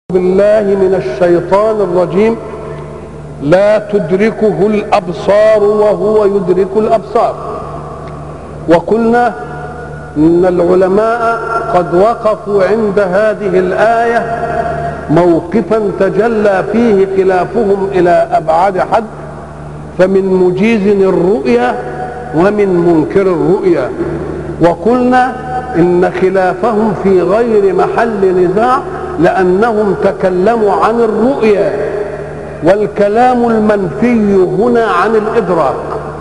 بالله من الشيطان الرجيم. لا تدركه الأبصار وهو يدرك الأبصار. وقلنا إن العلماء قد وقفوا عند هذه الآية موقفا تجلى فيه خلافهم إلى أبعد حد، فمن مجيز الرؤيا ومن منكر الرؤيا. وقلنا إن خلافهم في غير محل نزاع، لأنهم تكلموا عن الرؤيا، والكلام المنفي هنا عن الإدراك،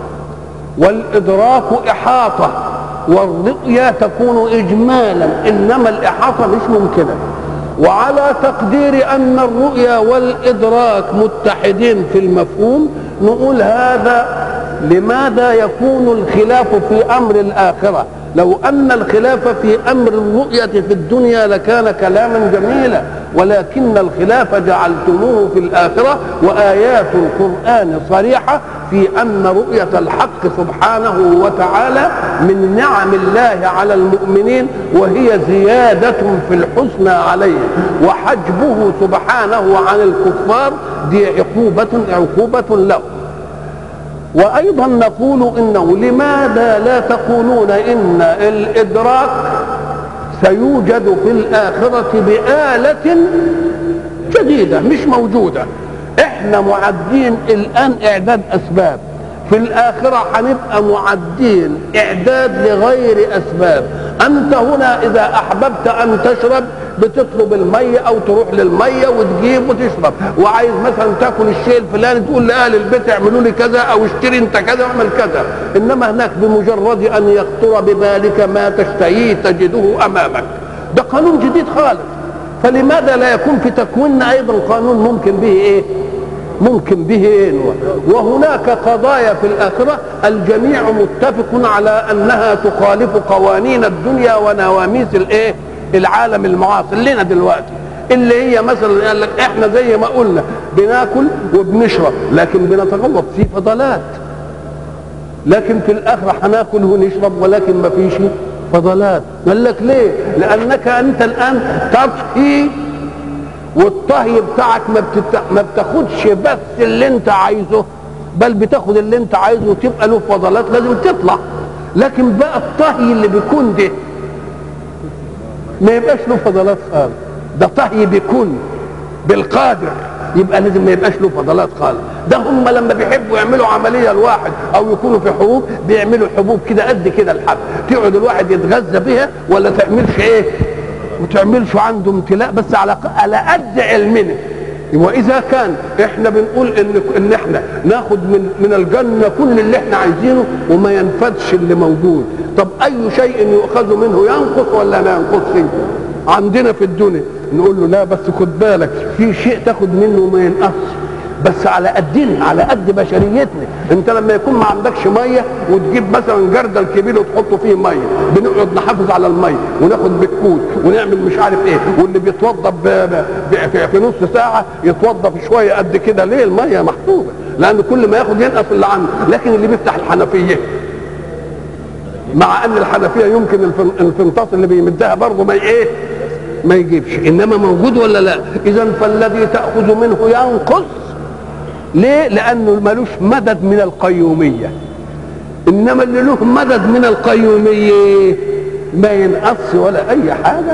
والإدراك إحاطة، والرؤيا تكون إجمالا، إنما الإحاطة مش ممكنة. وعلى تقدير أن الرؤيا والإدراك متحدين في المفهوم، نقول هذا لماذا يكون الخلاف في أمر الآخرة؟ لو أن الخلاف في أمر الرؤية في الدنيا لكان كلاما جميلا، ولكن الخلاف جعلتموه في الآخرة، وآيات القرآن صريحة في أن رؤية الحق سبحانه وتعالى من نعم الله على المؤمنين، وهي زيادة في الحسنى عليه، وحجبه سبحانه عن الكفار دي عقوبة له. وأيضا نقول إنه لماذا لا تقولون إن الإدراك سيوجد في الآخرة بآلة جديدة مش موجودة؟ إحنا معدين الآن إعداد أسباب، في الآخرة هنبقى معدين إعداد لغير أسباب. أنت هنا إذا أحببت أن تشرب بتطلب المية أو تروح للمية وتجيب وتشرب، وعايز مثلا تاكل الشيء الفلاني تقول لأهل البيت اعملوا لي كذا أو اشتري أنت كذا واعمل كذا. إنما هناك بمجرد أن يخطر ببالك ما تشتهيه تجده أمامك. ده قانون جديد خالص. فلماذا لا يكون في تكويننا أيضا قانون ممكن به إيه؟ ممكن به. وهناك قضايا في الآخرة الجميع متفق على أنها تخالف قوانين الدنيا ونواميس الإيه؟ العالم المعاصر لنا دلوقتي، اللي هي مثلا قال لك احنا زي ما قلنا بناكل وبنشرب لكن بنتغوط في فضلات، لكن في الآخرة هناكل ونشرب ولكن ما فيش فضلات. قال لك ليه؟ لأنك أنت الآن تطهي، والطهي بتاعك ما بتاخدش بس اللي انت عايزه، بل بتاخد اللي انت عايزه وتبقى له فضلات لازم تطلع. لكن بقى الطهي اللي بيكون ده ما يبقاش له فضلات خالص، ده طهي بيكون بالقادر، يبقى لازم ما يبقاش له فضلات خالص. ده هم لما بيحبوا يعملوا عمليه الواحد او يكونوا في حبوب بيعملوا حبوب كده قد كده الحب، تقعد الواحد يتغذى بها ولا تعملش ايه؟ وتعملش عنده امتلاء، بس على قد علمنا. واذا كان احنا بنقول ان احنا ناخد من الجنه كل اللي احنا عايزينه وما ينفدش اللي موجود، طب اي شيء يؤخذ منه ينقص ولا ما ينقصش؟ عندنا في الدنيا نقول له لا بس خد بالك في شيء تاخد منه وما ينقصش، بس على قدنا، على قد بشريتنا. انت لما يكون ما عندكش ميه وتجيب مثلا جردل كبير وتحطه فيه ميه، بنقعد نحافظ على الميه وناخد بالكود ونعمل مش عارف ايه، واللي بيتوضى في نص ساعه يتوضى في شويه قد كده. ليه؟ الميه محسوبه، لان كل ما ياخد ينقص اللي عنده. لكن اللي بيفتح الحنفيه، مع ان الحنفيه يمكن الفنطاس اللي بيمدها برضه ما يجيبش، انما موجود ولا لا؟ اذا فالذي تاخذ منه ينقص. ليه؟ لانه ملوش مدد من القيوميه، انما اللي له مدد من القيوميه ما ينقص ولا اي حاجه.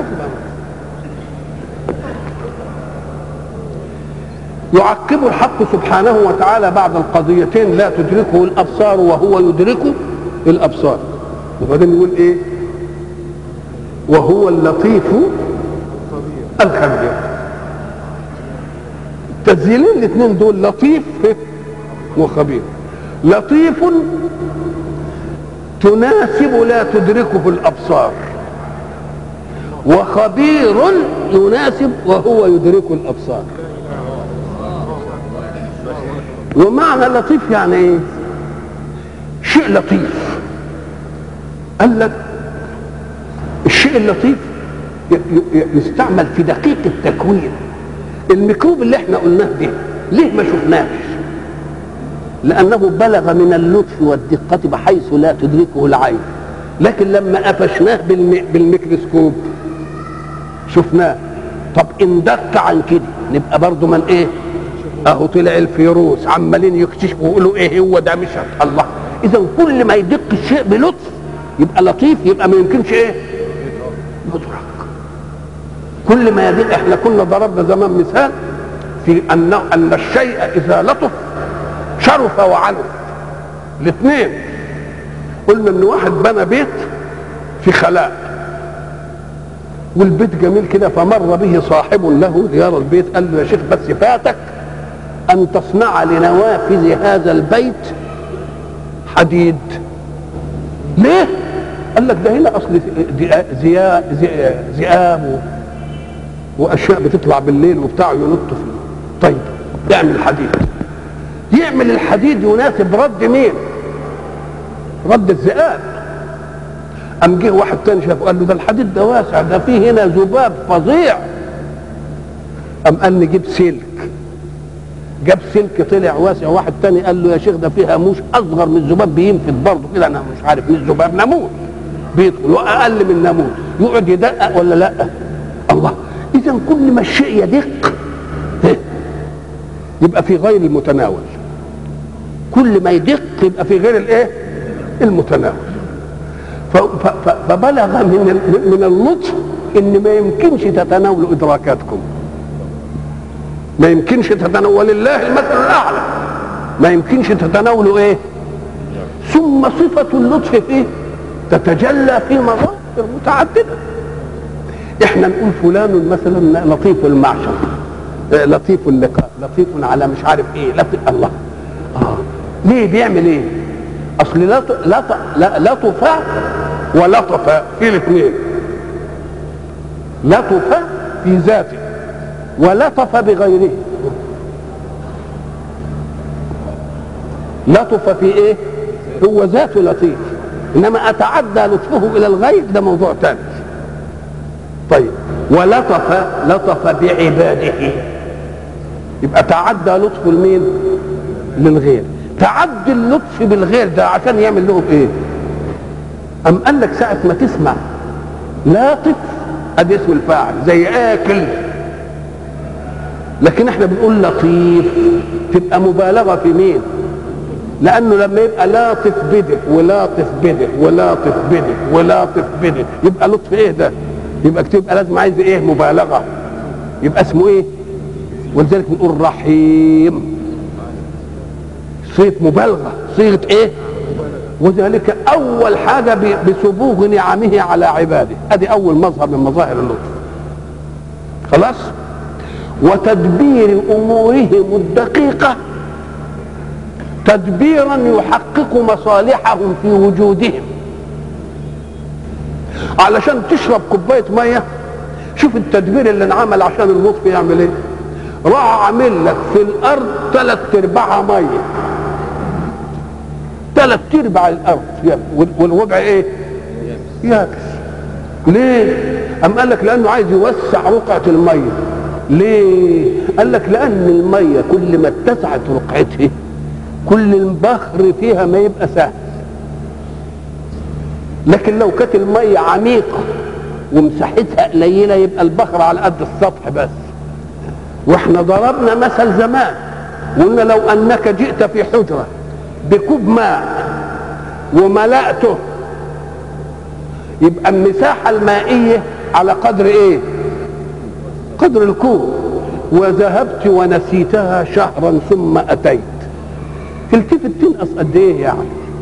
يعقب الحق سبحانه وتعالى بعد القضيتين لا تدركه الابصار وهو يدرك الابصار، وبعدين يقول ايه؟ وهو اللطيف الخبير. تسجيلين الاثنين دول، لطيف وخبير. لطيف تناسب لا تدركه الابصار، وخبير يناسب وهو يدرك الابصار. ومعنى لطيف يعني ايه؟ شيء لطيف. قال لك الشيء اللطيف يستعمل في دقيق التكوين. الميكروب اللي احنا قلناه ده ليه ما شفناش؟ لانه بلغ من اللطف والدقه بحيث لا تدركه العين، لكن لما قفشناه بالميكروسكوب شفناه. طب ان دق عن كده نبقى برضه من ايه؟ اهو طلع الفيروس عمالين يكتشفوا ويقولوا ايه هو ده مش الله. اذا كل ما يدق الشيء بلطف يبقى لطيف، يبقى ما يمكنش ايه؟ يدرك. كل ما يدق، احنا كنا ضربنا زمان مثال في ان الشيء اذا لطف شرف وعنف الاثنين. قلنا ان واحد بنى بيت في خلاء والبيت جميل كده، فمر به صاحب له ليرى البيت، قال له يا شيخ بس فاتك ان تصنع لنوافذ هذا البيت حديد. ليه؟ قال لك ده هنا اصل ذئاب واشياء بتطلع بالليل وبتاع ينط فيه. طيب يعمل حديد، يعمل الحديد يناسب رد مين؟ رد الذئاب. قام جه واحد تاني شافه قال له ده الحديد ده واسع، ده فيه هنا ذباب فظيع. قام قال نجيب سلك، جاب سلك طلع واسع. واحد تاني قال له يا شيخ ده فيه هاموش اصغر من الذباب بينفذ برضه كده، انا مش عارف من الذباب ناموس بيدخل واقل من ناموس يقعد يدقق ولا لا؟ الله. اذا كل ما الشيء يدق يبقى في غير المتناول، كل ما يدق يبقى في غير الايه؟ المتناول. فبلغ من اللطف ان ما يمكنش تتناولوا ادراكاتكم، ما يمكنش تتناول الله المثل الاعلى، ما يمكنش تتناولوا ايه؟ ثم صفة اللطف فيه تتجلى في مظاهر متعددة. احنا نقول فلان مثلا لطيف المعشر، لطيف اللقاء، لطيف على مش عارف ايه، لطيف الله. ليه بيعمل ايه؟ اصل لطف ولطف في الاثنين، لطف في ذاته ولطف بغيره. لطف في ايه؟ هو ذاته لطيف، انما اتعدى لطفه الى الغير ده موضوع ثاني. طيب لطف بعباده، يبقى تعدى لطفه لمين؟ للغير. تعدي اللطف بالغير ده عشان يعمل لهم ايه؟ ام قال لك ساعه ما تسمع لاطف ادي اسم الفاعل زي اكل، لكن احنا بنقول لطيف تبقى مبالغه في مين؟ لانه لما يبقى لاطف بده ولاطف بده ولاطف بده ولاطف بده يبقى لطف ايه ده؟ يبقى لازم عايز ايه؟ مبالغه، يبقى اسمه ايه؟ ولذلك بنقول رحيم، صيغه مبالغه، صيغه ايه؟ وذلك اول حاجه بسبوغ نعمه على عباده، ادي اول مظهر من مظاهر اللطف. خلاص؟ وتدبير امورهم الدقيقه تدبيرا يحقق مصالحهم في وجودهم. علشان تشرب كوبايه ميه، شوف التدبير اللي انعمل عشان اللطف يعمل ايه؟ راح عامل لك في الارض 3/4 ميه، 3/4 الارض والربع ايه؟ يابس. ليه؟ قام قال لك لانه عايز يوسع رقعه الميه. ليه؟ قال لك لان الميه كل ما اتسعت رقعتها كل البخر فيها ما يبقى سهل، لكن لو كانت الميه عميقه ومساحتها قليله يبقى البخر على قد السطح بس. واحنا ضربنا مثل زمان وقلنا لو انك جئت في حجره بكوب ماء وملأته يبقى المساحه المائيه على قدر ايه؟ قدر الكوب. وذهبت ونسيتها شهرا ثم اتيت، تلتفت تنقص قد ايه يعني؟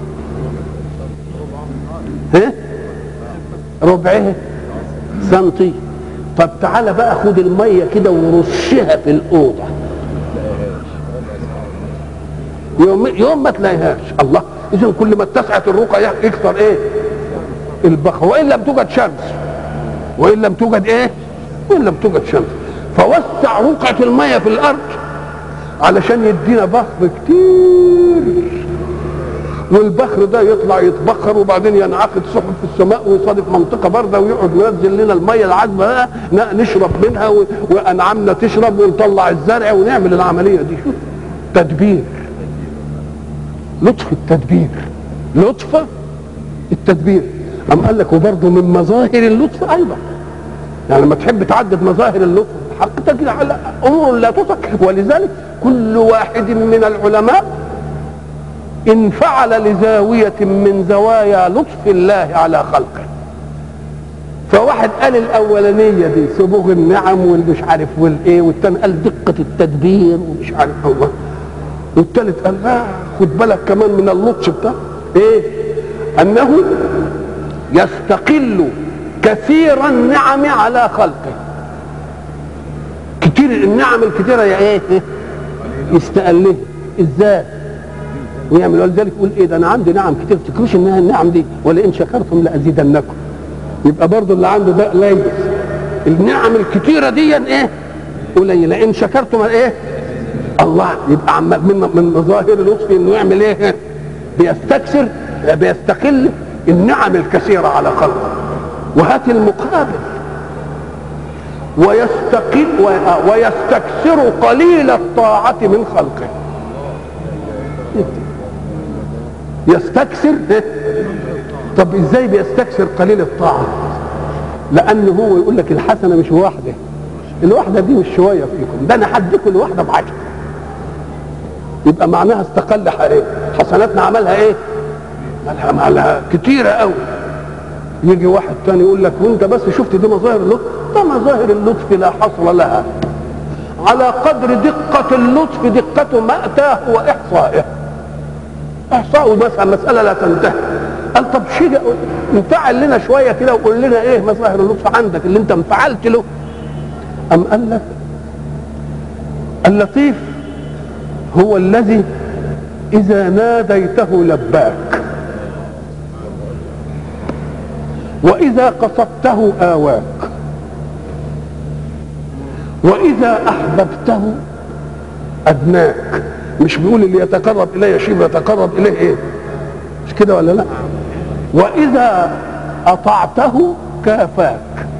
ها؟ ربعها سنتي. طب تعالى بقى خد الميه كده ورشها في الاوضه، يوم ما تلاقيهاش. الله. اذا كل ما اتسعت الرقعه يكثر ايه؟ البخر. وان لم توجد شمس، وان لم توجد ايه؟ وان لم توجد شمس. فوسع رقعه الميه في الارض علشان يدينا بخر كتير، والبخر ده يطلع يتبخر وبعدين ينعقد سحب في السماء ويصادف منطقه بارده ويقعد ينزل لنا الميه العذبه نشرب منها وانعامنا تشرب ونطلع الزرع ونعمل العمليه دي. شوف تدبير، لطف التدبير، لطف التدبير. قام قال لك وبرضه من مظاهر اللطف ايضا، يعني لما تحب تعدد مظاهر اللطف الحق تجري على امور لا تصح. ولذلك كل واحد من العلماء انفعل لزاويه من زوايا لطف الله على خلقه. فواحد قال الاولانيه دي سبوغ النعم والمش عارف والايه، والثاني قال دقه التدبير ومش عارف الله، والثالث قال لا خد بالك كمان من اللطف بتاع ايه، انه يستقل كثير النعم على خلقه. كتير النعم الكثيره يا ايه يستقلها ازاي ويعمل. ولذلك يقول ايه ده انا عندي نعم كتير، تكروش انها النعم دي ولئن شكرتم لازيدنكم. يبقى برضه اللي عنده ده قليل، النعم الكتيره دي ايه قليله، ان شكرتم ايه الله. يبقى من مظاهر لطفه انه يعمل ايه، بيستكثر بيستقل النعم الكثيره على خلقه. وهات المقابل، ويستكثر قليل الطاعه من خلقه. يستكثر طب ازاي بيستكثر قليل الطاعه؟ لانه هو يقول لك الحسنه مش واحده، الواحده دي مش شويه فيكم، ده انا هديكم الواحده ب10. يبقى معناها استقل حسناتنا عملها ايه؟ عملها كتيره قوي. يجي واحد تاني يقول لك وانت بس شفت دي مظاهر اللطف، ده مظاهر اللطف لا حصر لها، على قدر دقه اللطف دقه ما اتاه واحصائه. احصائه مثلا مساله لا تنتهي. قال طب شيء انفعل لنا شويه كده وقول لنا ايه مظاهر اللطف عندك اللي انت انفعلت له. ام قال لك اللطيف هو الذي اذا ناديته لباك، واذا قصدته آواك، واذا احببته ادناك. مش بيقول اللي يتقرب الي شبر يتقرب اليه ايه؟ مش كده ولا لا؟ واذا اطعته كافاك،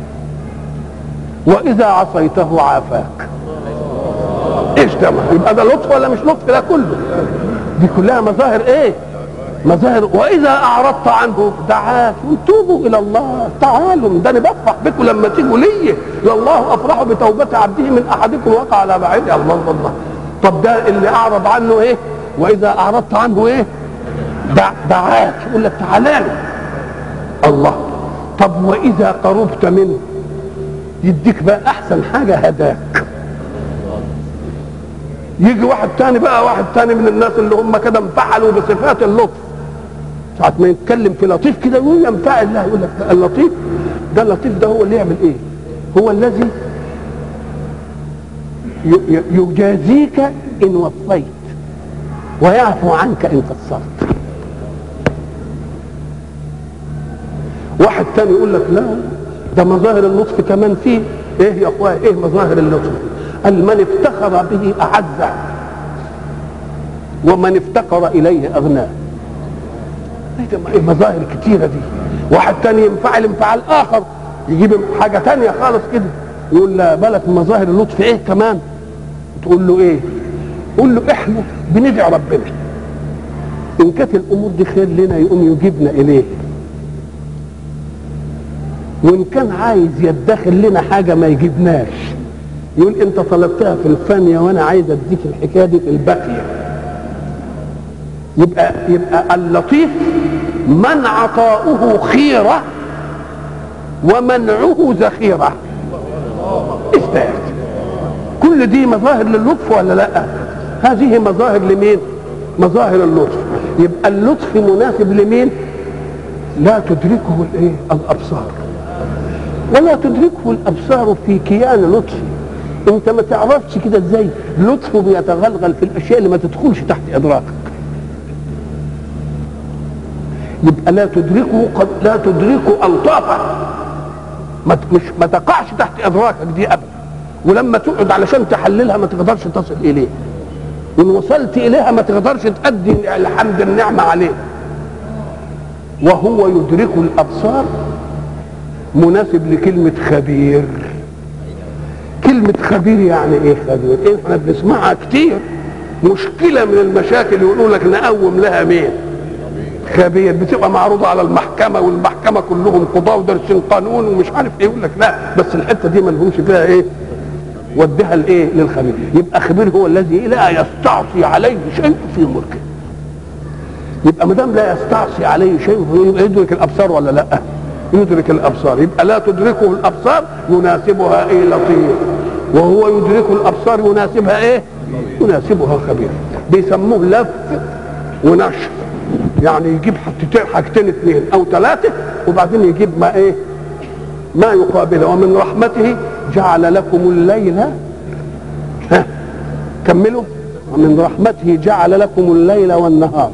واذا عصيته عافاك. ايش ده؟ يبقى ده لطف ولا مش لطف؟ ده كله دي كلها مظاهر ايه؟ مظاهر. واذا اعرضت عنه دعاك وتوبوا الى الله، تعالوا ده انا بفرح بكم لما تيجوا لي، لله افرح بتوبه عبده من احدكم وقع على بعير. الله الله. طب ده اللي اعرض عنه ايه؟ واذا اعرضت عنه ايه؟ دعاك، يقول لك تعالى لي الله. طب واذا قربت منه يديك بقى احسن حاجه، هداك. يجي واحد تاني بقى، واحد تاني من الناس اللي هم كده انفعلوا بصفات اللطف، ساعة ما يتكلم في لطيف كده يقول ينفعل له، يقول لك اللطيف ده، اللطيف ده هو اللي يعمل ايه؟ هو الذي يجازيك ان وفيت ويعفو عنك ان قصرت. واحد تاني يقول لك لا ده مظاهر اللطف كمان فيه ايه يا اخويا؟ ايه مظاهر اللطف؟ قال من افتخر به اعزه، ومن افتقر اليه اغناه. ايه مظاهر كتيره دي. واحد تاني ينفعل انفعال اخر، يجيب حاجه تانيه خالص كده، يقول لا بالك من مظاهر اللطف ايه كمان؟ تقول له ايه؟ قول له احنا بندعي ربنا ان كانت الامور دي خير لنا يقوم يجيبنا اليه، وان كان عايز يدخل لنا حاجه ما يجيبناش، يقول انت طلبتها في الفانيه وانا عايز اديك الحكايه دي في الباقيه. يبقى اللطيف من عطاؤه خيره ومنعه ذخيره. استاذ كل دي مظاهر للطف ولا لا؟ هذه مظاهر لمين؟ مظاهر اللطف. يبقى اللطف مناسب لمين؟ لا تدركه الايه؟ الابصار، ولا تدركه الابصار في كيان لطفه. انت ما تعرفش كده ازاي لطفه بيتغلغل في الاشياء اللي ما تدخلش تحت ادراكك. يبقى لا تدركه الطافه، ما تقعش تحت ادراكك دي ابدا. ولما تقعد علشان تحللها ما تقدرش تصل اليه، وان وصلت اليها ما تقدرش تؤدي الحمد النعمه عليه. وهو يدرك الابصار مناسب لكلمه خبير. كلمه خبير يعني ايه خبير؟ ايه احنا بنسمعها كتير. مشكله من المشاكل يقولوا لك نقوم لها مين؟ خبير. بتبقى معروضه على المحكمه، والمحكمه كلهم قضاه ودارسين قانون ومش عارف ايه، يقول لك لا بس الحته دي ما لهمش فيها ايه؟ وديها لايه؟ للخبير. يبقى خبير هو الذي لا يستعصي عليه شيء في ملكه. يبقى ما دام لا يستعصي عليه شيء يبقى يدرك الابصار ولا لا؟ يدرك الابصار. يبقى لا تدركه الابصار يناسبها ايه؟ لطيف. وهو يدرك الابصار يناسبها ايه؟ يناسبها خبير. بيسموه لف ونشر، يعني يجيب حاجتين اثنين او ثلاثه وبعدين يجيب ما ايه؟ ما يقابله. ومن رحمته جعل لكم الليل، ها كملوا، ومن رحمته جعل لكم الليل والنهار.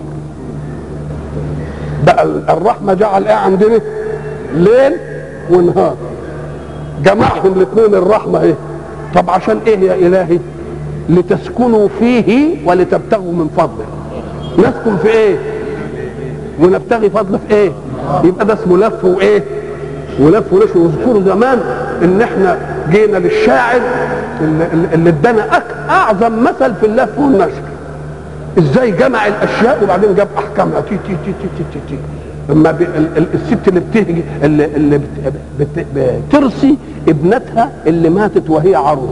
بقى الرحمه جعل ايه عندنا؟ ليل ونهار، جمعهم الاثنين الرحمه ايه؟ طب عشان ايه يا الهي؟ لتسكنوا فيه ولتبتغوا من فضله. نسكن في ايه؟ ونبتغي فضله في ايه؟ يبقى ده اسمه لف وايه؟ ولف ونشر. واذكروا زمان ان احنا جينا للشاعر اللي ادانا اعظم مثل في اللف والنشر. ازاي جمع الاشياء وبعدين جاب احكامها. تي تي تي تي تي تي, تي. لما الست اللي بتهجي اللي بترثي ابنتها اللي ماتت وهي عروس،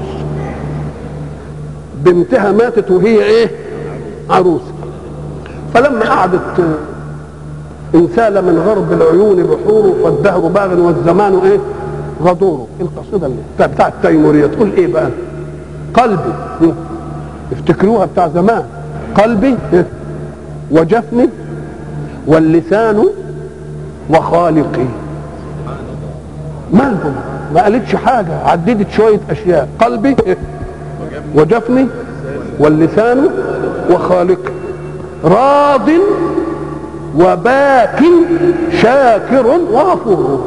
بنتها ماتت وهي ايه؟ عروس. فلما قعدت انسال من غرب العيون بحوره فالدهر باغ والزمان ايه؟ غدوره. القصيده اللي بتاع التيموريه تقول ايه بقى؟ قلبي، افتكروها بتاع زمان، قلبي وجفني واللسان وخالقي. مالهم؟ ما قالتش حاجه، عددت شويه اشياء. قلبي وجفني واللسان وخالقي، راض وباك شاكر وغفور.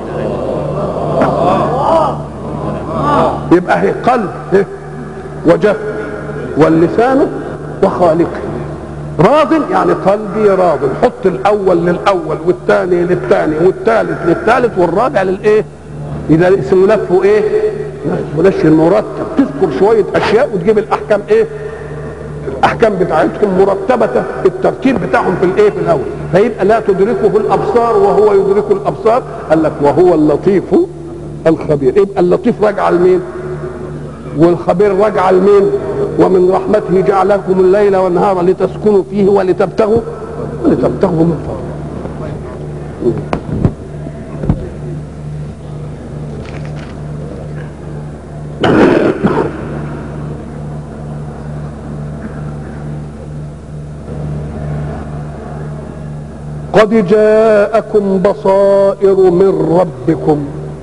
يبقى هي قلب وجفن واللسان وخالقه. راض يعني قلبي راض، نحط الاول للاول والثاني للثاني والثالث للثالث والرابع للايه؟ اذا اسمه لفه ايه؟ منشر مرتب. تذكر شويه اشياء وتجيب الاحكام ايه؟ الاحكام بتاعتهم مرتبه الترتيب بتاعهم في الايه؟ في الاول. فيبقى لا تدركه الابصار وهو يدرك الابصار. قال لك وهو اللطيف الخبير. يبقى اللطيف راجع لمين؟ والخبير راجع لمين؟ ومن رحمته جعل لكم الليل والنهار لتسكنوا فيه ولتبتغوا من فضله. قد جاءكم بصائر من ربكم.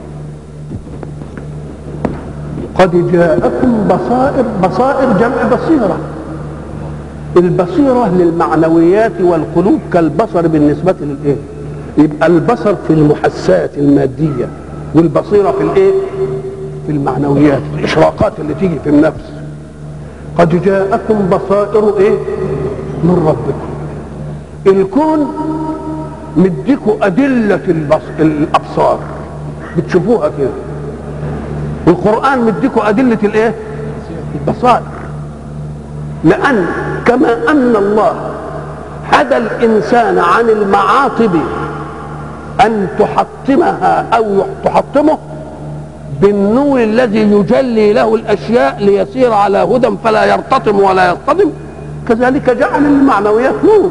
قد جاءكم بصائر. بصائر جمع بصيرة. البصيرة للمعنويات والقلوب كالبصر بالنسبة للإيه؟ يبقى البصر في المحسات المادية والبصيرة في الإيه؟ في المعنويات، الإشراقات اللي تيجي في النفس. قد جاءكم بصائر إيه؟ من ربكم. الكون مديكوا أدلة الأبصار بتشوفوها كده. القرآن مديكوا أدلة الإيه؟ البصائر. لأن كما أن الله هدى الإنسان عن المعاطب أن تحطمها أو تحطمه بالنور الذي يجلي له الأشياء ليسير على هدى فلا يرتطم ولا يصطدم، كذلك جعل المعنويات نور.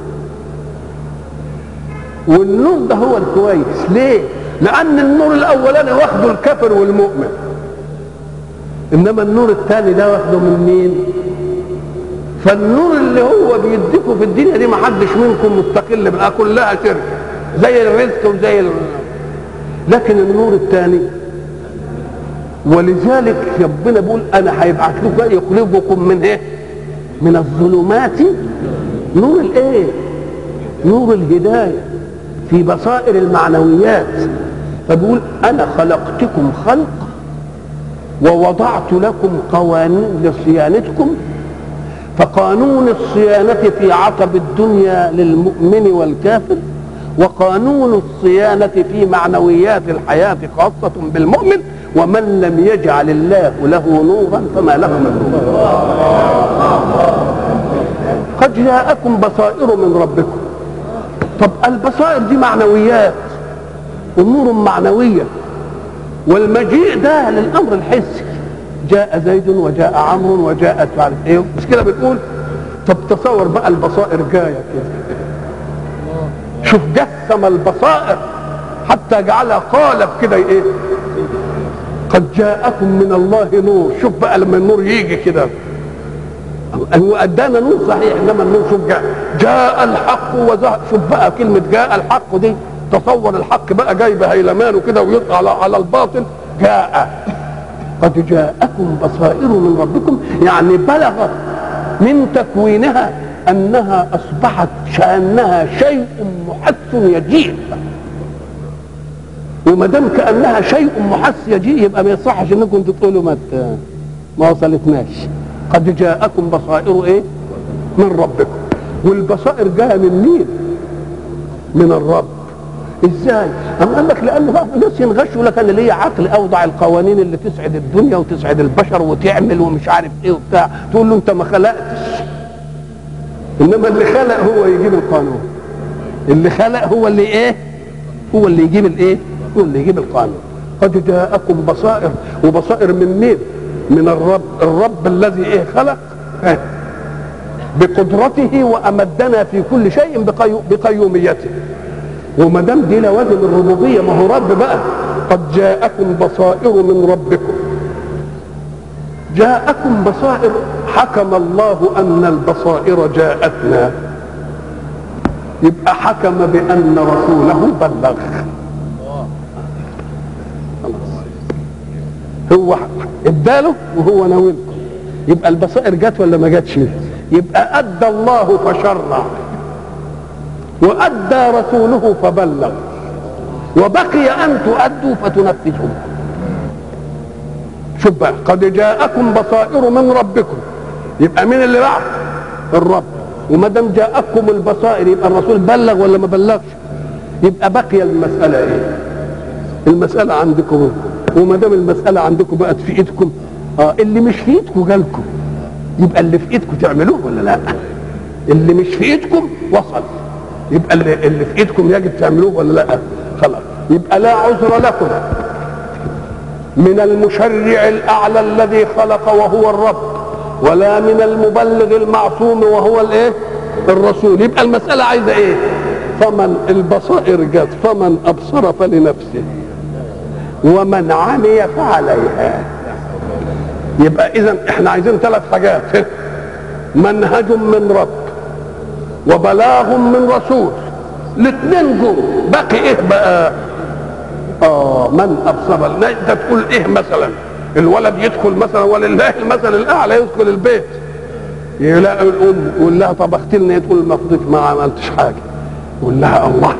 والنور ده هو الكويس. ليه؟ لأن النور الأولاني واخده الكافر والمؤمن، إنما النور الثاني ده واخده من مين؟ فالنور اللي هو بيديكوا في الدنيا دي ما حدش منكم مستقل بقى، كلها شركة زي الرزق وزي لكن النور الثاني، ولذلك ربنا بيقول أنا هيبعت لكم يخرجكم من إيه؟ من الظلمات نور الإيه؟ نور الهداية في بصائر المعنويات. فبيقول أنا خلقتكم خلق ووضعت لكم قوانين لصيانتكم، فقانون الصيانة في عقب الدنيا للمؤمن والكافر، وقانون الصيانة في معنويات الحياة خاصة بالمؤمن. ومن لم يجعل الله له نورا فما له من نور. قد جاءكم بصائر من ربكم. طب البصائر دي معنويات والنور معنوية، والمجيء ده للأمر الحسي جاء زيد وجاء عمرو وجاءت بعد ايه، مش كده بنقول؟ طب تصور بقى البصائر جايه كده، شوف جسم البصائر حتى جعلها قالب كده ايه، قد جاءكم من الله نور. شوف بقى لما النور يجي كده، هو ادانا نور صحيح، انما النور شوف جاء الحق وزهق. شوف بقى كلمه جاء الحق دي، تصور الحق بقى جاي بهيلمانه كده ويطلع على الباطل. جاء قد جاءكم بصائر من ربكم، يعني بلغت من تكوينها انها اصبحت شانها شيء محس يجيء. وما دام كانها شيء محس يجيء يبقى ما يصحش انكم تقولوا ما وصلتناش. قد جاءكم بصائر ايه من ربكم. والبصائر جايه من مين؟ من الرب. ازاي؟ أم قال لك لان بعض الناس ينغشوا لك انا ليا عقل اوضع القوانين اللي تسعد الدنيا وتسعد البشر وتعمل ومش عارف ايه وبتاع، تقول له انت ما خلقتش. انما اللي خلق هو يجيب القانون، اللي خلق هو اللي ايه؟ هو اللي يجيب الايه؟ هو اللي يجيب القانون. قد جاءكم بصائر، وبصائر من مين؟ من الرب. الرب الذي ايه؟ خلق بقدرته وامدنا في كل شيء بقيوميته. وما دام دي لوازم الربوبيه، ما هو رب بقى. قد جاءكم بصائر من ربكم. جاءكم بصائر، حكم الله ان البصائر جاءتنا، يبقى حكم بان رسوله بلغ. هو اداله وهو ناولكم، يبقى البصائر جت ولا ما جاتش؟ يبقى ادى الله فشرع، وادى رسوله فبلغ، وبقي ان تؤدوا فتنفذوا. شوف بقى، قد جاءكم بصائر من ربكم، يبقى مين اللي بعد؟ الرب. وما دام جاءكم البصائر يبقى الرسول بلغ ولا ما بلغش؟ يبقى بقي المساله ايه؟ المساله عندكم. وما دام المساله عندكم بقت في ايدكم، اللي مش في ايدكم جالكم، يبقى اللي في ايدكم تعملوه ولا لا؟ اللي مش في ايدكم وصل، يبقى اللي في ايدكم يجب تعملوه ولا لا؟ خلاص، يبقى لا عذر لكم من المشرع الاعلى الذي خلق وهو الرب، ولا من المبلغ المعصوم وهو الايه؟ الرسول. يبقى المساله عايزه ايه؟ فمن البصائر جت، فمن ابصر فلنفسه ومن عمي فعليها. يبقى اذا احنا عايزين ثلاث حاجات: منهج من رب، وبلاغ من رسول. الاثنين جم، باقي ايه بقى؟ من ابصر. انت تقول ايه مثلا؟ الولد يدخل مثلا، ولله المثل الاعلى، يدخل البيت يلاقي الام يقول لها طبخت لنا، تقول ما فضيت، ما عملتش حاجه. يقول لها الله،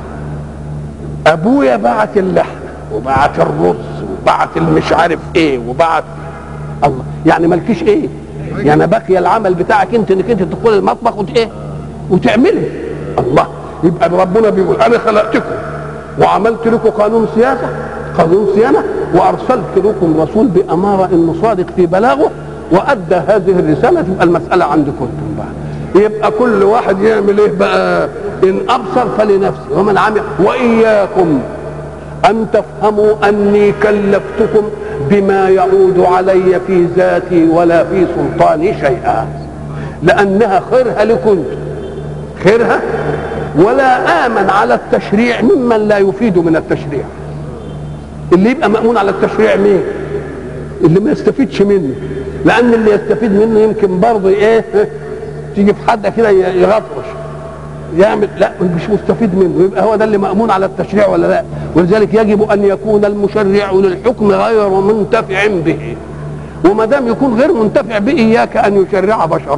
ابويا بعت اللحم وبعت الرز وبعت المش عارف ايه وبعت الله، يعني مالكيش ايه؟ يعني باقي العمل بتاعك انت انك انت تدخل المطبخ ايه وتعمله. الله، يبقى ربنا بيقول انا خلقتكم وعملت لكم قانون سياسه، قانون صيانه، وارسلت لكم رسول باماره انه صادق في بلاغه وادى هذه الرساله. تبقى المساله عندكم انتم بقى. يبقى كل واحد يعمل ايه بقى؟ ان ابصر فلنفسه ومن عمل. واياكم ان تفهموا اني كلفتكم بما يعود علي في ذاتي ولا في سلطاني شيئا، لانها خيرها لكم، خيرها. ولا امن على التشريع ممن لا يفيد من التشريع. اللي يبقى مامون على التشريع مين؟ اللي ما يستفيدش منه، لان اللي يستفيد منه يمكن برضه ايه، تيجي في حد كده يغطرش يعمل، لا مش مستفيد منه. يبقى هو ده اللي مامون على التشريع ولا لا؟ ولذلك يجب ان يكون المشرع للحكم غير منتفع به. وما دام يكون غير منتفع به، اياك ان يشرع بشر،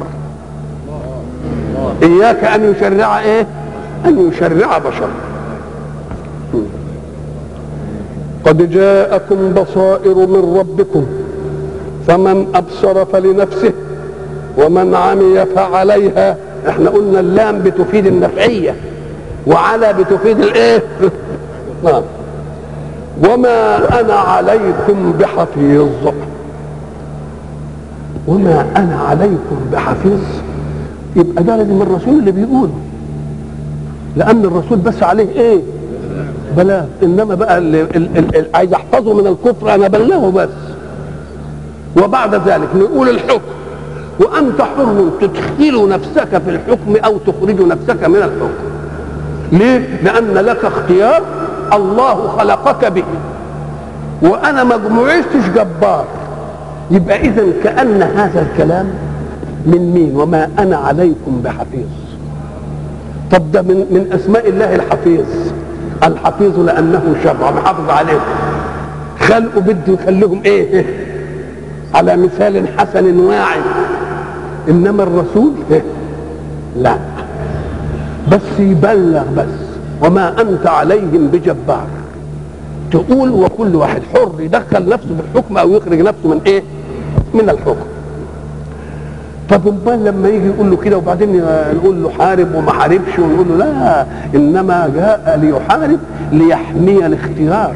اياك ان يشرع ايه؟ ان يشرع بشر. قد جاءكم بصائر من ربكم، فمن ابصر فلنفسه ومن عمي فعليها. احنا قلنا اللام بتفيد النفعيه، وعلى بتفيد الايه؟ نعم. وما انا عليكم بحفيظ. وما انا عليكم بحفيظ، يبقى ده لازم الرسول اللي بيقوله، لان الرسول بس عليه ايه؟ بلاغ. انما بقى اللي عايز احفظه من الكفر انا بلغه بس، وبعد ذلك نقول الحكم، وأنت حر تدخل نفسك في الحكم أو تخرج نفسك من الحكم. ليه؟ لأن لك اختيار الله خلقك به، وأنا ما عشتش جبار. يبقى إذن كأن هذا الكلام من مين؟ وما أنا عليكم بحفيظ. طب ده من أسماء الله الحفيظ. الحفيظ لأنه شرع محافظ عليهم، خلقوا بده يخليهم إيه؟ على مثال حسن واعي. إنما الرسول لا، بس يبلغ بس، وما أنت عليهم بجبار. تقول وكل واحد حر يدخل نفسه في الحكم أو يخرج نفسه من إيه؟ من الحكم. طب امال لما يجي يقول له كده وبعدين نقول له حارب وما حاربش، ونقول له لا، انما جاء ليحارب ليحمي الاختيار،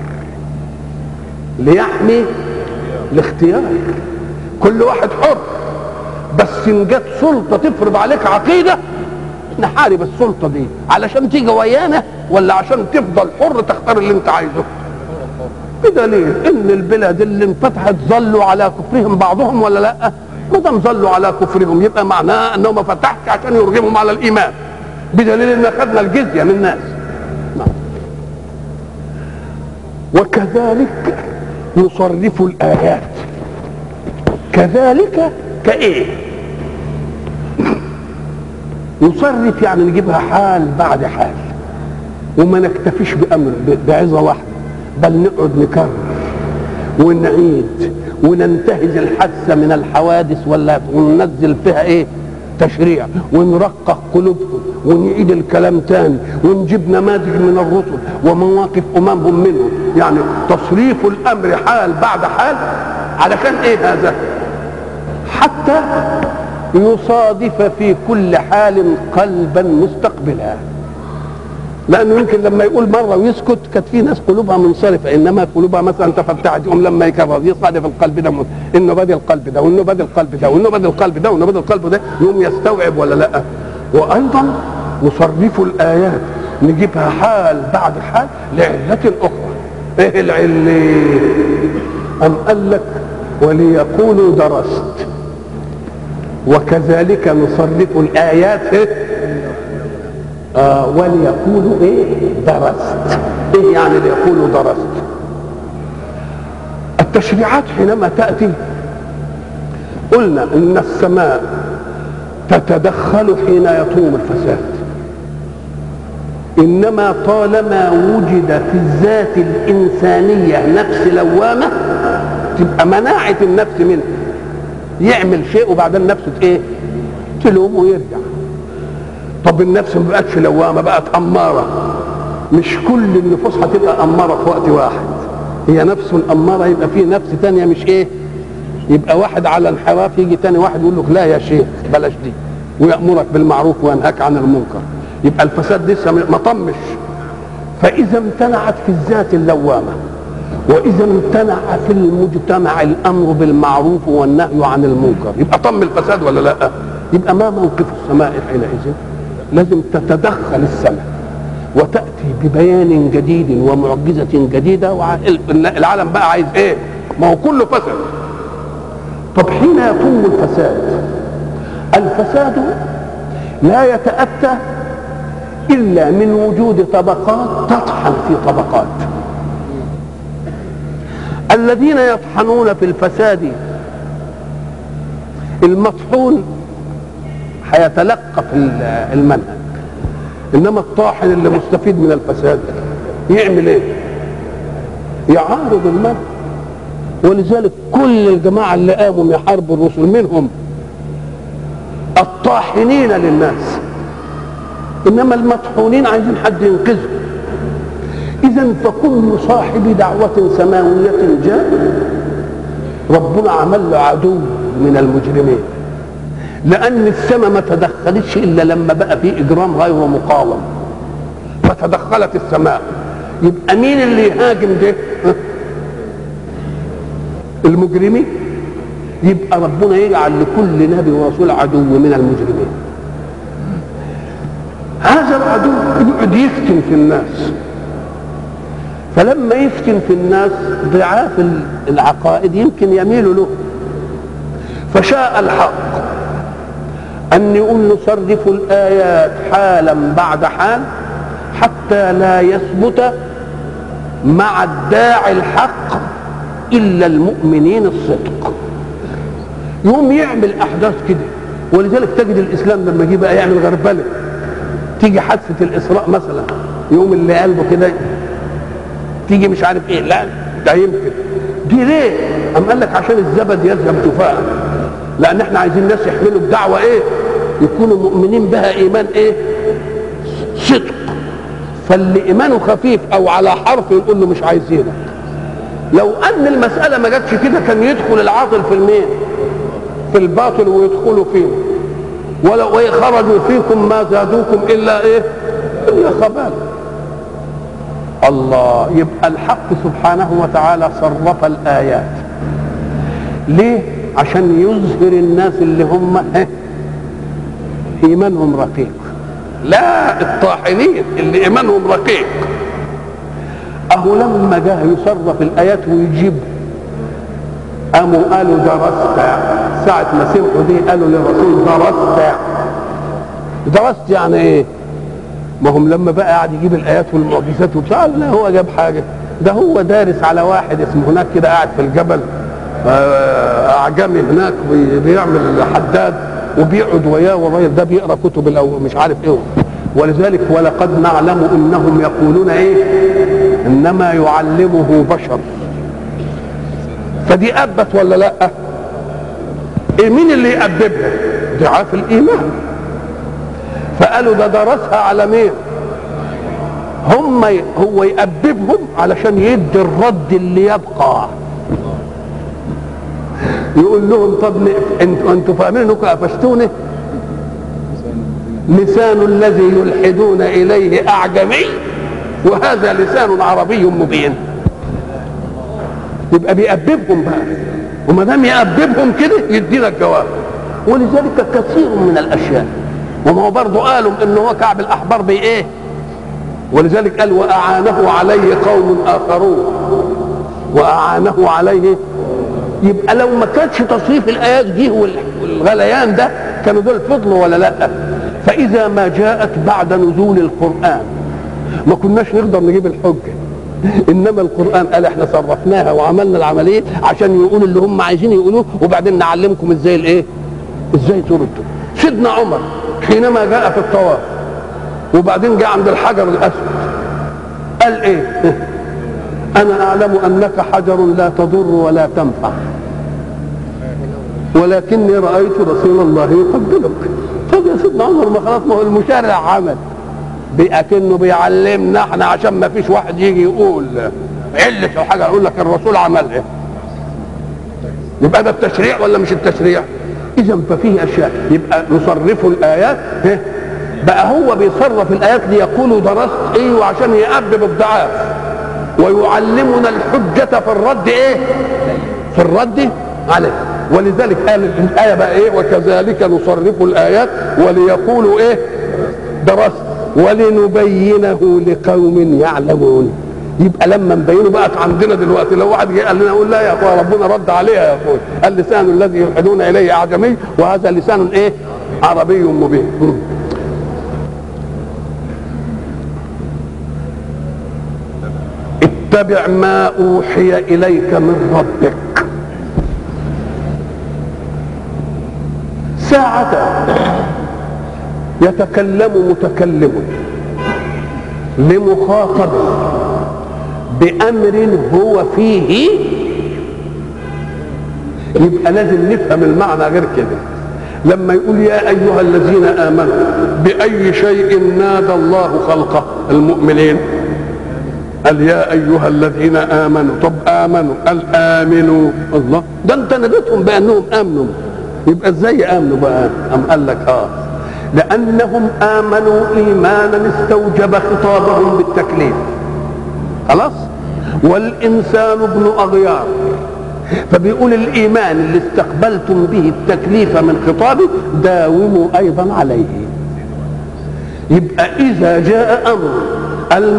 ليحمي الاختيار. كل واحد حر، بس ان جت سلطه تفرض عليك عقيده نحارب السلطه دي علشان تيجي ويانا، ولا عشان تفضل حر تختار اللي انت عايزه. بدليل ان البلاد اللي انفتحت ظلوا على كفرهم بعضهم ولا لا؟ ما دام ظلوا على كفرهم يبقى معناه انه ما فتحش عشان يرغمهم على الايمان، بدليل ان اخذنا الجزيه من الناس. وكذلك نصرف الايات. كذلك كايه؟ نصرف يعني نجيبها حال بعد حال، وما نكتفيش بامر بعظه واحده، بل نقعد نكرر ونعيد وننتهز الحادثه من الحوادث، ولا وننزل فيها ايه؟ تشريع، ونرقق قلوبهم ونعيد الكلام تاني، ونجيب نماذج من الرسل ومواقف اممهم منهم. يعني تصريف الامر حال بعد حال. علشان ايه هذا؟ حتى يصادف في كل حال قلبا مستقبلا. لانه يمكن لما يقول مره ويسكت كانت في ناس قلوبها منصرفه، انما قلوبها مثلا تفتحت، يقوم لما يكرر يصادف القلب ده انه بدي القلب ده، وانه بدي القلب ده، وانه بدي القلب ده، وانه بدي القلب ده، يقوم يستوعب ولا لا؟ وايضا نصرف الايات نجيبها حال بعد حال لعله اخرى. ايه العله؟ ام قال لك وليقولوا درست، وكذلك نصرف الايات وليقولوا ايه؟ درست. ايه يعني ليقولوا درست؟ التشريعات حينما تأتي قلنا ان السماء تتدخل حين يطوم الفساد، انما طالما وجد في الذات الانسانية نفس لوامة تبقى مناعة النفس منه يعمل شيء وبعدين نفسه ايه؟ تلوم ويرجع. طب النفس ما بقتش لوامه، بقت اماره. مش كل النفوس هتبقى اماره في وقت واحد، هي نفس اماره، يبقى في نفس ثانيه مش ايه؟ يبقى واحد على انحراف يجي ثاني واحد يقول لك لا يا شيخ بلاش دي، ويامرك بالمعروف وينهاك عن المنكر. يبقى الفساد لسه ما طمش. فاذا امتنعت في الذات اللوامه، واذا امتنع في المجتمع الامر بالمعروف والنهي عن المنكر، يبقى طم الفساد ولا لا؟ يبقى ما موقف السماء حينئذ؟ لازم تتدخل السماء وتأتي ببيان جديد ومعجزة جديدة. العالم بقى عايز ايه؟ ما هو كله فسد. طب حين يتم الفساد، الفساد لا يتأتى إلا من وجود طبقات تطحن في طبقات. الذين يطحنون في الفساد المطحون هيتلقى في المنهج، انما الطاحن اللي مستفيد من الفساد يعمل ايه؟ يعارض المنهج. ولذلك كل الجماعه اللي قاموا يحاربوا الرسل منهم الطاحنين للناس، انما المطحونين عايزين حد ينقذهم. اذا فكل صاحب دعوه سماويه جاء ربنا عمل له عدو من المجرمين، لأن السماء ما تدخلتش إلا لما بقى في إجرام غير مقاوم، فتدخلت السماء. يبقى مين اللي يهاجم ده؟ المجرمين. يبقى ربنا يجعل لكل نبي ورسول عدو من المجرمين. هذا العدو يقعد يفتن في الناس، فلما يفتن في الناس ضعاف العقائد يمكن يميلوا له، فشاء الحق أن يقول نصرف الآيات حالا بعد حال حتى لا يثبت مع الداعي الحق إلا المؤمنين الصدق. يوم يعمل أحداث كده، ولذلك تجد الإسلام لما يجي بقى يعمل غربلة، تيجي حادثة الإسراء مثلا، يوم اللي قلبه كده تيجي مش عارف إيه، لا ده يمكن دي ليه؟ أم قال لك عشان الزبد يذهب جفاء، لأن احنا عايزين الناس يحملوا الدعوة إيه؟ يكونوا مؤمنين بها إيمان إيه؟ صدق. فاللي إيمانه خفيف أو على حرف يقول له مش عايزينك. لو أن المسألة ما جاتش كده كان يدخل العاطل في المين؟ في الباطل ويدخلوا فيه. ولو إيه خرجوا فيكم ما زادوكم إلا إيه؟ إلا خبال. الله. يبقى الحق سبحانه وتعالى صرف الآيات ليه؟ عشان يظهر الناس اللي هم إيمانهم رقيق، لا الطاحنين اللي إيمانهم رقيق. أهو لما جاء يصرف الآيات ويجيب قاموا قالوا درست، ساعة ما سمعوا دي قالوا للرسول درست يعني إيه؟ ما هم لما بقى قاعد يجيب الآيات والمعجزات وبتاع، لا هو جاب حاجة، ده هو دارس على واحد اسمه هناك كده قاعد في الجبل أعجمي هناك بيعمل حداد وبيقعد وياه، والراجل ده بيقرا كتب مش عارف ايه. ولذلك ولقد نعلم انهم يقولون ايه؟ انما يعلمه بشر. فدي أبت ولا لا؟ إيه مين اللي يأببها؟ ضعاف الإيمان. فقالوا ده درسها على مين؟ هو يأببهم علشان يدي الرد اللي يبقى. يقول لهم طب انتوا فاهمين انكم قفشتوني؟ لسان الذي يلحدون اليه اعجمي وهذا لسان عربي مبين. يبقى بيأببهم بقى، وما دام يأببهم كده يدينا الجواب. ولذلك كثير من الاشياء، وما هو برضه قالوا ان هو كعب الاحبار بايه؟ ولذلك قال واعانه عليه قوم اخرون، واعانه عليه. يبقى لو ما كانش تصريف الايات دي والغليان ده كانوا دول فضلوا ولا لا؟ فاذا ما جاءت بعد نزول القران ما كناش نقدر نجيب الحجه، انما القران قال احنا صرفناها وعملنا العمليه عشان يقولوا اللي هم عايزين يقولوه، وبعدين نعلمكم ازاي الايه؟ ازاي تردوا. سيدنا عمر حينما جاء في الطواف وبعدين جاء عند الحجر الاسود قال ايه؟ انا اعلم انك حجر لا تضر ولا تنفع ولكني رايت رسول الله يقبلك. طب يا سيدنا عمر ما خلاص، ما هو المشرع عمل بأكنه بيعلمنا احنا عشان ما فيش واحد يجي يقول علة او حاجه يقول لك الرسول عمل ايه. يبقى ده التشريع ولا مش التشريع؟ اذا ففيه اشياء يبقى نصرف الايات. بقى هو بيصرف الايات ليقولوا درست ايه وعشان يأبب الضعاف ويعلمنا الحجة في الرد ايه؟ في الرد عليه. ولذلك قال الآية بقى ايه؟ وكذلك نصرف الآيات وليقولوا ايه؟ درست ولنبينه لقوم يعلمون. يبقى لما نبينه بقت عندنا دلوقتي. لو واحد جه قال لنا قول لا يا اخويا ربنا رد عليها يا اخويا، اللسان الذي يلحدون اليه اعجمي وهذا لسان ايه؟ عربي مبين. اتبع ما اوحي اليك من ربك. ساعة يتكلم متكلم لمخاطب بأمر هو فيه، يبقى لازم نفهم المعنى غير كده. لما يقول يا أيها الذين آمنوا بأي شيء نادى الله خلقه المؤمنين؟ قال يا أيها الذين آمنوا. طب آمنوا قال آمنوا. الله، ده انت ناديتهم بأنهم آمنوا، يبقى ازاي آمنوا بقى؟ أم قال لك لأنهم آمنوا إيمانا استوجب خطابهم بالتكليف. خلاص؟ والإنسان ابن أغيار، فبيقول الإيمان اللي استقبلتم به التكليف من خطابه داوموا أيضا عليه. يبقى إذا جاء أمر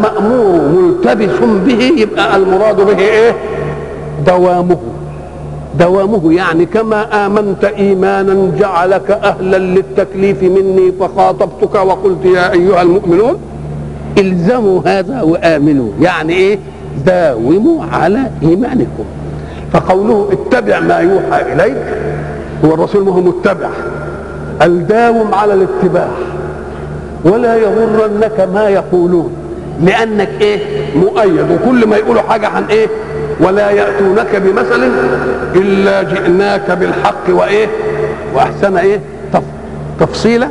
المأمور ملتبس به يبقى المراد به إيه؟ دوامه. دوامه يعني كما آمنت إيمانا جعلك أهلا للتكليف مني فخاطبتك وقلت يا أيها المؤمنون الزموا هذا وآمنوا، يعني إيه؟ داوموا على إيمانكم. فقوله اتبع ما يوحى إليك، هو الرسول ما هو متبع، الداوم على الاتباع، ولا يغرنك ما يقولون، لأنك إيه؟ مؤيد، وكل ما يقولوا حاجة عن إيه؟ ولا يأتونك بمثل إلا جئناك بالحق وإيه؟ وأحسن إيه؟ تفصيلا.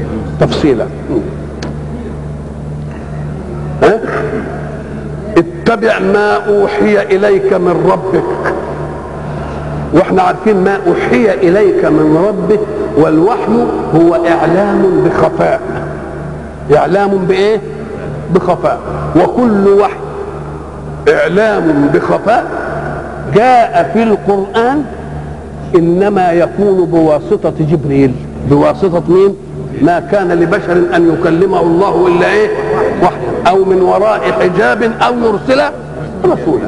اتبع ما أوحي إليك من ربك، واحنا عارفين ما أوحي إليك من ربك، والوحي هو إعلام بخفاء، إعلام بإيه؟ بخفاء، وكل وحي إعلام بخفاء جاء في القرآن إنما يكون بواسطة جبريل. بواسطة مين؟ ما كان لبشر أن يكلمه الله إلا إيه؟ وحي، أو من وراء حجاب، أو يرسل رسولا.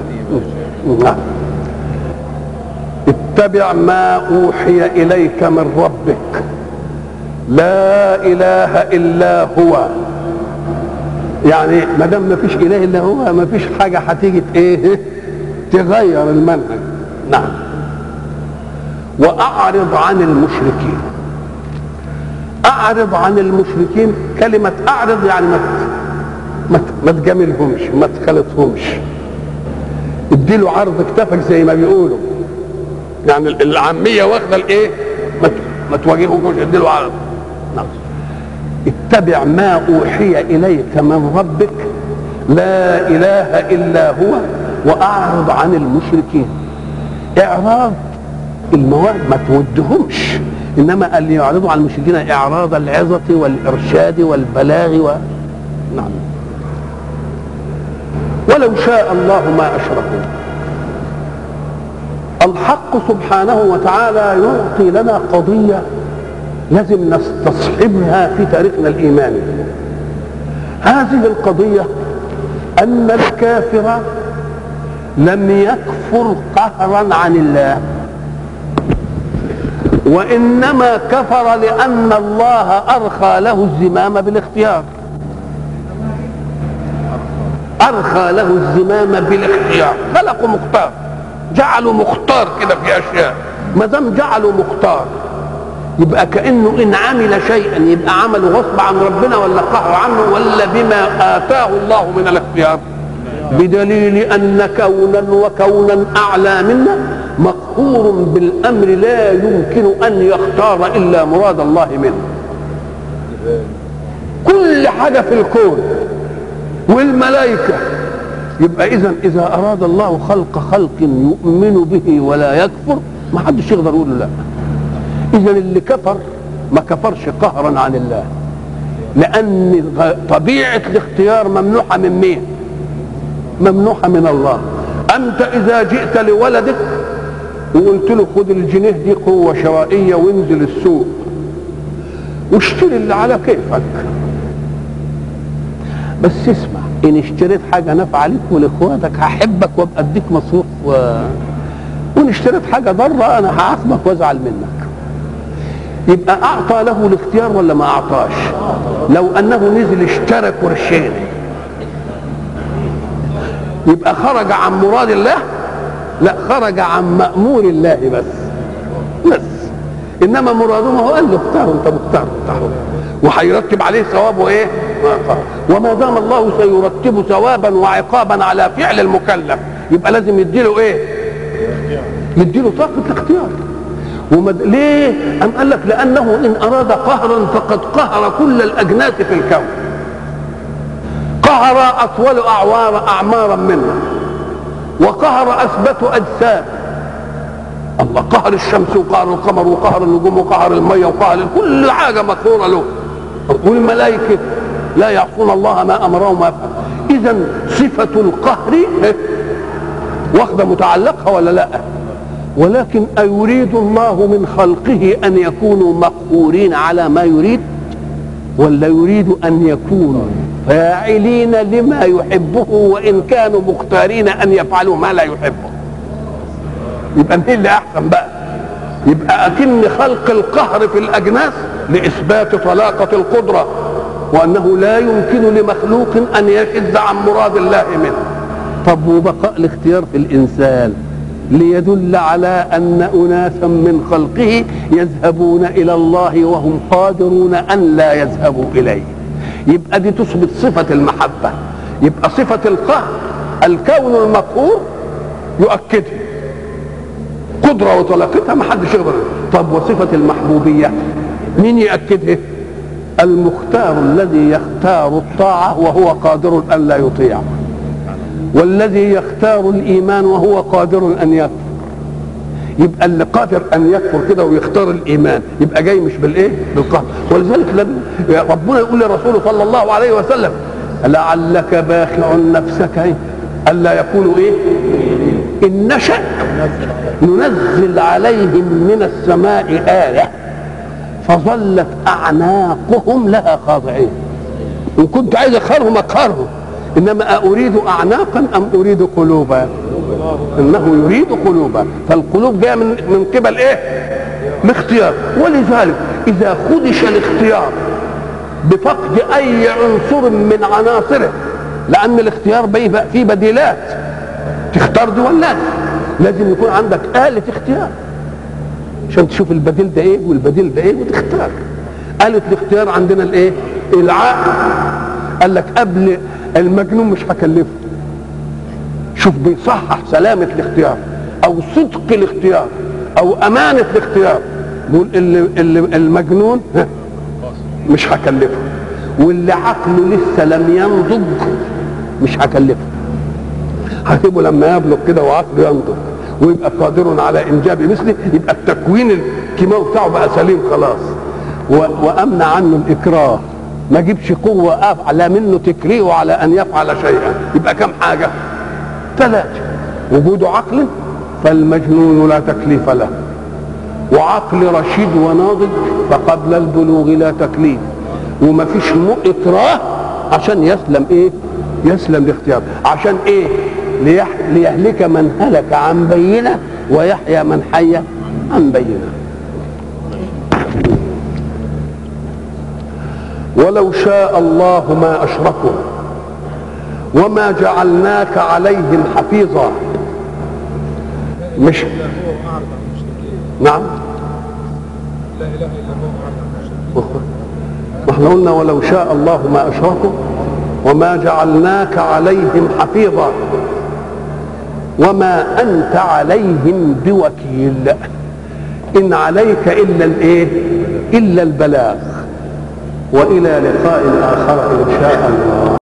اتبع ما أوحي إليك من ربك لا إله إلا هو، يعني ما دام ما فيش إله إلا هو ما فيش حاجة هتيجي إيه؟ تغير المنهج. نعم. وأعرض عن المشركين. أعرض عن المشركين، كلمة أعرض يعني ما تجاملهمش، ما تخالطهمش، اديله عرض كتفك زي ما بيقولوا، يعني العامية واخدة الايه؟ ما تواجهوش، اديله عرض. نعم. اتبع ما أوحي إليك من ربك لا إله إلا هو وأعرض عن المشركين. إعراض المواد ما تودهمش، إنما اللي يعرضوا عن المشركين إعراض العظة والإرشاد والبلاغ نعم. ولو شاء الله ما أشركوا. الحق سبحانه وتعالى يعطي لنا قضية لازم نستصحبها في تاريخنا الإيماني. هذه القضية أن الكافر لم يكفر قهرا عن الله، وإنما كفر لأن الله أرخى له الزمام بالاختيار. أرخى له الزمام بالاختيار، خلقه مختار، جعله مختار كده في أشياء. ما دام جعله مختار يبقى كأنه إن عمل شيئا يبقى عمله غصب عن ربنا ولا قهر عنه ولا بما آتاه الله من الاختيار، بدليل أن كونا أعلى منا مقهور بالأمر لا يمكن أن يختار إلا مراد الله منه. كل حاجة في الكون والملائكة، يبقى إذا أراد الله خلق يؤمن به ولا يكفر ما حدش يقدر يقول له لا. إذا اللي كفر ما كفرش قهرا عن الله، لأن طبيعة الاختيار ممنوحة من مين؟ ممنوحة من الله. أنت إذا جئت لولدك وقلت له خد الجنيه دي قوة شرائية وانزل السوق واشتري اللي على كيفك، بس اسمع، إن اشتريت حاجة نافعة لك ولإخواتك هحبك وابقى اديك مصروف وإن اشتريت حاجة ضارة أنا هعاقبك وازعل منك. يبقى أعطى له الاختيار ولا ما أعطاش؟ لو أنه نزل اشترى قرشين يبقى خرج عن مراد الله؟ لا، خرج عن مأمور الله بس. إنما مراده ما هو قال له اختار، أنت مختار وهيرتب عليه ثوابه إيه؟ وما دام الله سيرتب ثوابا وعقابا على فعل المكلف يبقى لازم يديله إيه؟ يديله طاقة الاختيار. ليه؟ أم قال لك لأنه إن أراد قهرا فقد قهر كل الأجناس في الكون، قهر أطول أعمارا منا، وقهر أثبت أجسام. الله قهر الشمس وقهر القمر وقهر النجوم وقهر المية وقهر كل حاجة مقهورة له، والملائكة لا يعصون الله ما أمرهم ما يفعل. إذا صفة القهر واخدة متعلقها ولا لا؟ ولكن أيريد الله من خلقه أن يكونوا مقهورين على ما يريد، ولا يريد أن يكونوا فاعلين لما يحبه وإن كانوا مختارين أن يفعلوا ما لا يحبه؟ يبقى مين اللي احسن بقى؟ يبقى اكن خلق القهر في الاجناس لاثبات طلاقه القدره، وانه لا يمكن لمخلوق ان يشذ عن مراد الله منه. طب وبقاء الاختيار في الانسان ليدل على ان اناسا من خلقه يذهبون الى الله وهم قادرون ان لا يذهبوا اليه. يبقى دي تثبت صفه المحبه. يبقى صفه القهر الكون المقهور يؤكدها، قدره وطلاقتها ما حدش يقدر. طب وصفه المحبوبيه مين يؤكدها؟ المختار الذي يختار الطاعه وهو قادر ان لا يطيع، والذي يختار الايمان وهو قادر ان يكفر. يبقى اللي قادر ان يكفر كده ويختار الايمان يبقى جاي مش بالايه؟ بالقهر. ولذلك ربنا يقول لرسوله صلى الله عليه وسلم لعلك باخع نفسك الا يكونوا ايه؟ ان نشأ ننزل عليهم من السماء آية فظلت اعناقهم لها خاضعين. ان كنت عايز اقهرهم اقهرهم، انما اريد اعناقا ام اريد قلوبا؟ انه يريد قلوبا. فالقلوب جايه من قبل ايه؟ الاختيار. ولذلك اذا خدش الاختيار بفقد اي عنصر من عناصره، لان الاختيار بيبقى فيه بديلات، تختار دي ولا لازم يكون عندك آلة اختيار عشان تشوف البديل ده ايه والبديل ده ايه وتختار. آلة الاختيار عندنا الايه؟ العقل. قال لك قبل المجنون مش هكلفه. شوف بيصحح سلامة الاختيار او صدق الاختيار او امانة الاختيار. بيقول المجنون مش هكلفه، واللي عقله لسه لم ينضج مش هكلفه. هسيبه لما يبلغ كده وعقله ينضج ويبقى قادر على انجاب مثله، يبقى التكوين الكيماوي بتاعه بقى سليم خلاص. وامنع عنه الاكراه، ما جيبش قوه اعلى منه تكرهه على ان يفعل شيئا. يبقى كم حاجه؟ 3. وجود عقل فالمجنون لا تكليف له، وعقل رشيد وناضج فقبل البلوغ لا تكليف، وما فيش اكراه عشان يسلم ايه؟ يسلم الاختيار. عشان ايه؟ ليهلك من هلك عن بينه ويحيى من حي عن بينه. ولو شاء الله ما أشركوا وما جعلناك عليهم حفيظا. مش نعم لا إله إلا هو. واحنا قلنا ولو شاء الله ما أشركوا وما جعلناك عليهم حفيظا وما أنت عليهم بوكيل. إن عليك إلا الإيه؟ إلا البلاغ. وإلى لقاء آخر إن شاء الله.